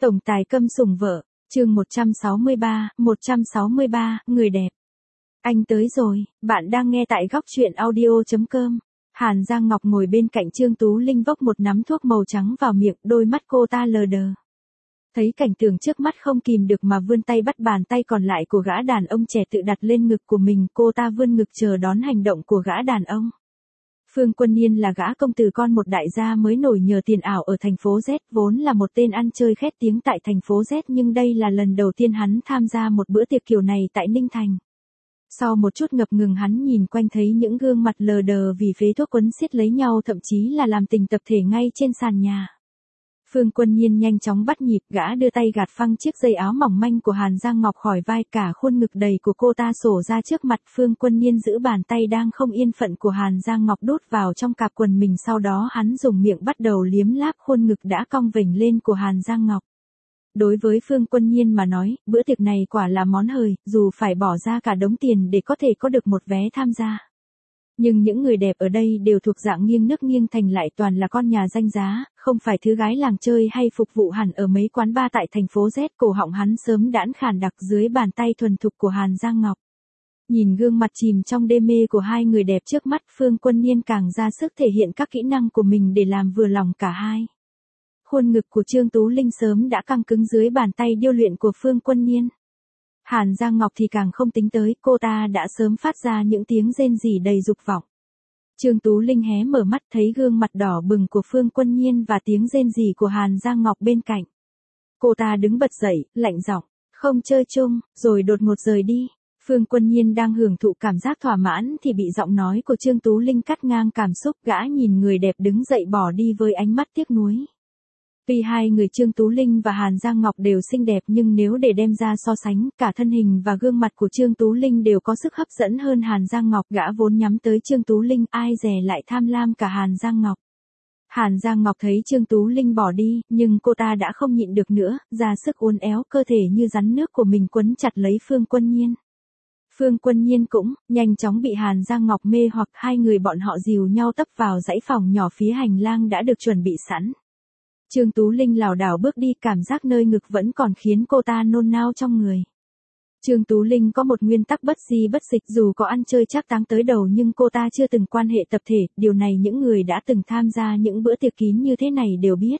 Tổng tài câm sủng vợ, chương 163, người đẹp. Anh tới rồi, bạn đang nghe tại góc truyện audio.com. Hàn Giang Ngọc ngồi bên cạnh Trương Tú Linh vốc một nắm thuốc màu trắng vào miệng, đôi mắt cô ta lờ đờ. Thấy cảnh tượng trước mắt không kìm được mà vươn tay bắt bàn tay còn lại của gã đàn ông trẻ tự đặt lên ngực của mình, cô ta vươn ngực chờ đón hành động của gã đàn ông. Phương Quân Niên là gã công tử con một đại gia mới nổi nhờ tiền ảo ở thành phố Z, vốn là một tên ăn chơi khét tiếng tại thành phố Z, nhưng đây là lần đầu tiên hắn tham gia một bữa tiệc kiểu này tại Ninh Thành. Sau một chút ngập ngừng hắn nhìn quanh thấy những gương mặt lờ đờ vì phế thuốc quấn xiết lấy nhau, thậm chí là làm tình tập thể ngay trên sàn nhà. Phương Quân Niên nhanh chóng bắt nhịp, gã đưa tay gạt phăng chiếc dây áo mỏng manh của Hàn Giang Ngọc khỏi vai, cả khuôn ngực đầy của cô ta sổ ra trước mặt. Phương Quân Niên giữ bàn tay đang không yên phận của Hàn Giang Ngọc đút vào trong cạp quần mình, sau đó hắn dùng miệng bắt đầu liếm láp khuôn ngực đã cong vểnh lên của Hàn Giang Ngọc. Đối với Phương Quân Niên mà nói, bữa tiệc này quả là món hời, dù phải bỏ ra cả đống tiền để có thể có được một vé tham gia. Nhưng những người đẹp ở đây đều thuộc dạng nghiêng nước nghiêng thành, lại toàn là con nhà danh giá, không phải thứ gái làng chơi hay phục vụ hẳn ở mấy quán bar tại thành phố Z. Cổ họng hắn sớm đãn khàn đặc dưới bàn tay thuần thục của Hàn Giang Ngọc. Nhìn gương mặt chìm trong đê mê của hai người đẹp trước mắt, Phương Quân Niên càng ra sức thể hiện các kỹ năng của mình để làm vừa lòng cả hai. Khuôn ngực của Trương Tú Linh sớm đã căng cứng dưới bàn tay điêu luyện của Phương Quân Niên. Hàn Giang Ngọc thì càng không tính tới, cô ta đã sớm phát ra những tiếng rên rỉ đầy dục vọng. Trương Tú Linh hé mở mắt thấy gương mặt đỏ bừng của Phương Quân Niên và tiếng rên rỉ của Hàn Giang Ngọc bên cạnh. Cô ta đứng bật dậy, lạnh giọng, không chơi chung, rồi đột ngột rời đi. Phương Quân Niên đang hưởng thụ cảm giác thỏa mãn thì bị giọng nói của Trương Tú Linh cắt ngang cảm xúc, gã nhìn người đẹp đứng dậy bỏ đi với ánh mắt tiếc nuối. Tuy hai người Trương Tú Linh và Hàn Giang Ngọc đều xinh đẹp, nhưng nếu để đem ra so sánh, cả thân hình và gương mặt của Trương Tú Linh đều có sức hấp dẫn hơn Hàn Giang Ngọc. Gã vốn nhắm tới Trương Tú Linh, ai dè lại tham lam cả Hàn Giang Ngọc. Hàn Giang Ngọc thấy Trương Tú Linh bỏ đi, nhưng cô ta đã không nhịn được nữa, ra sức uốn éo cơ thể như rắn nước của mình quấn chặt lấy Phương Quân Niên. Phương Quân Niên cũng nhanh chóng bị Hàn Giang Ngọc mê hoặc, hai người bọn họ dìu nhau tấp vào dãy phòng nhỏ phía hành lang đã được chuẩn bị sẵn. Trương Tú Linh lảo đảo bước đi, cảm giác nơi ngực vẫn còn khiến cô ta nôn nao trong người. Trương Tú Linh có một nguyên tắc bất di bất dịch, dù có ăn chơi trác táng tới đầu nhưng cô ta chưa từng quan hệ tập thể, điều này những người đã từng tham gia những bữa tiệc kín như thế này đều biết.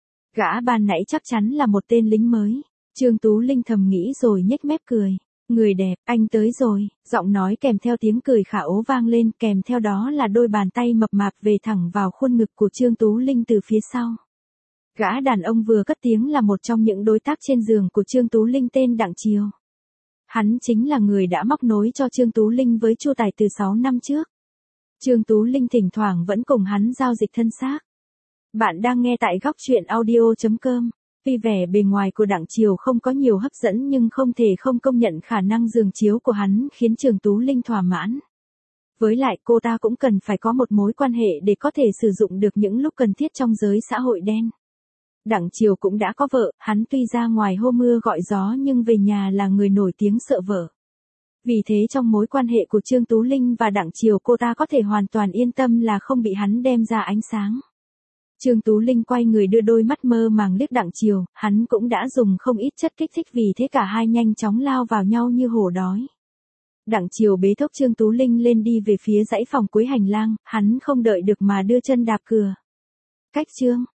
Gã ban nãy chắc chắn là một tên lính mới. Trương Tú Linh thầm nghĩ rồi nhếch mép cười. Người đẹp, anh tới rồi, giọng nói kèm theo tiếng cười khả ố vang lên, kèm theo đó là đôi bàn tay mập mạp về thẳng vào khuôn ngực của Trương Tú Linh từ phía sau. Gã đàn ông vừa cất tiếng là một trong những đối tác trên giường của Trương Tú Linh, tên Đặng Triều. Hắn chính là người đã móc nối cho Trương Tú Linh với Chu Tài từ 6 năm trước. Trương Tú Linh thỉnh thoảng vẫn cùng hắn giao dịch thân xác. Bạn đang nghe tại góc truyện audio.com. Tuy vẻ bề ngoài của Đặng Triều không có nhiều hấp dẫn nhưng không thể không công nhận khả năng giường chiếu của hắn khiến Trương Tú Linh thỏa mãn. Với lại cô ta cũng cần phải có một mối quan hệ để có thể sử dụng được những lúc cần thiết trong giới xã hội đen. Đặng Triều cũng đã có vợ, hắn tuy ra ngoài hô mưa gọi gió nhưng về nhà là người nổi tiếng sợ vợ. Vì thế trong mối quan hệ của Trương Tú Linh và Đặng Triều, cô ta có thể hoàn toàn yên tâm là không bị hắn đem ra ánh sáng. Trương Tú Linh quay người đưa đôi mắt mơ màng liếc Đặng Triều, hắn cũng đã dùng không ít chất kích thích, vì thế cả hai nhanh chóng lao vào nhau như hổ đói. Đặng Triều bế thốc Trương Tú Linh lên đi về phía dãy phòng cuối hành lang, hắn không đợi được mà đưa chân đạp cửa. Cách Trương